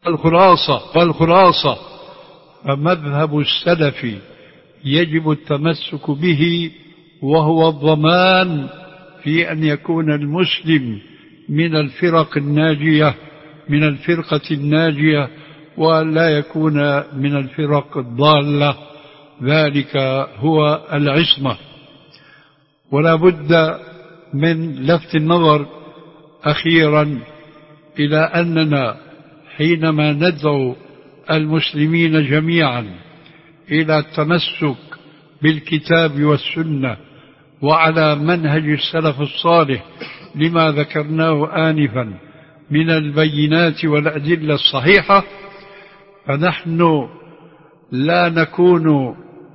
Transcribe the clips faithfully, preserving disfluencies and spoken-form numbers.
والخلاصة والخلاصة فمذهب السلف يجب التمسك به، وهو الضمان في أن يكون المسلم من الفرق الناجية من الفرقة الناجية ولا يكون من الفرق الضالة. ذلك هو العصمة. ولا بد من لفت النظر أخيرا إلى أننا حينما ندعو المسلمين جميعا إلى التمسك بالكتاب والسنة وعلى منهج السلف الصالح لما ذكرناه آنفا من البينات والأدلة الصحيحة، فنحن لا نكون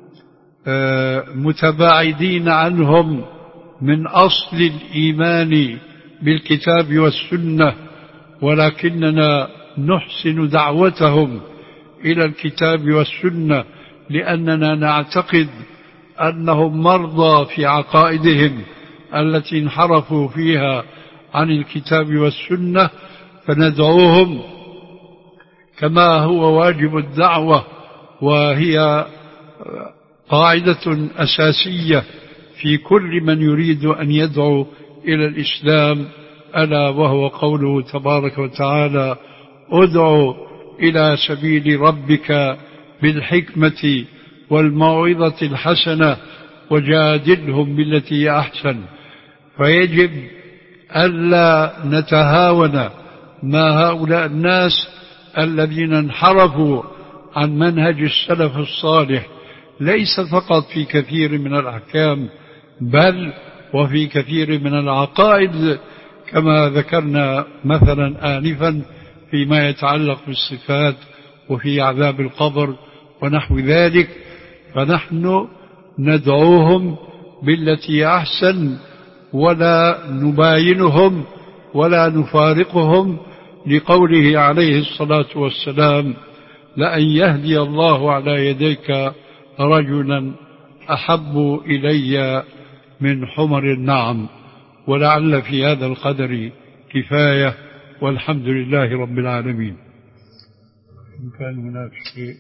متباعدين عنهم من أصل الإيمان بالكتاب والسنة، ولكننا نحسن دعوتهم إلى الكتاب والسنة لأننا نعتقد أنهم مرضى في عقائدهم التي انحرفوا فيها عن الكتاب والسنة، فندعوهم كما هو واجب الدعوة، وهي قاعدة أساسية في كل من يريد أن يدعو إلى الإسلام، ألا وهو قوله تبارك وتعالى: ادعو إلى سبيل ربك بالحكمة والموعظة الحسنة وجادلهم بالتي هي أحسن. فيجب ألا نتهاون مع هؤلاء الناس الذين انحرفوا عن منهج السلف الصالح، ليس فقط في كثير من الأحكام بل وفي كثير من العقائد، كما ذكرنا مثلا آنفا فيما يتعلق بالصفات وفي عذاب القبر ونحو ذلك. فنحن ندعوهم بالتي أحسن ولا نباينهم ولا نفارقهم، لقوله عليه الصلاة والسلام: لأن يهدي الله على يديك رجلا أحب إلي من حمر النعم. ولعل في هذا القدر كفاية، والحمد لله رب العالمين. إن كان هناك شيء.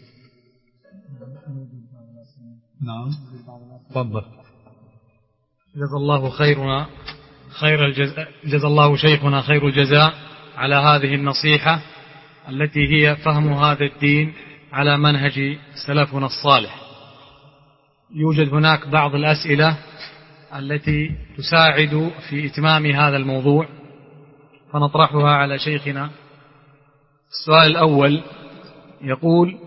نعم تفضل. جزا الله خيرنا خير الجزاء جزا الله شيخنا خير الجزاء على هذه النصيحة التي هي فهم هذا الدين على منهج سلفنا الصالح. يوجد هناك بعض الأسئلة التي تساعد في إتمام هذا الموضوع فنطرحها على شيخنا. السؤال الأول يقول: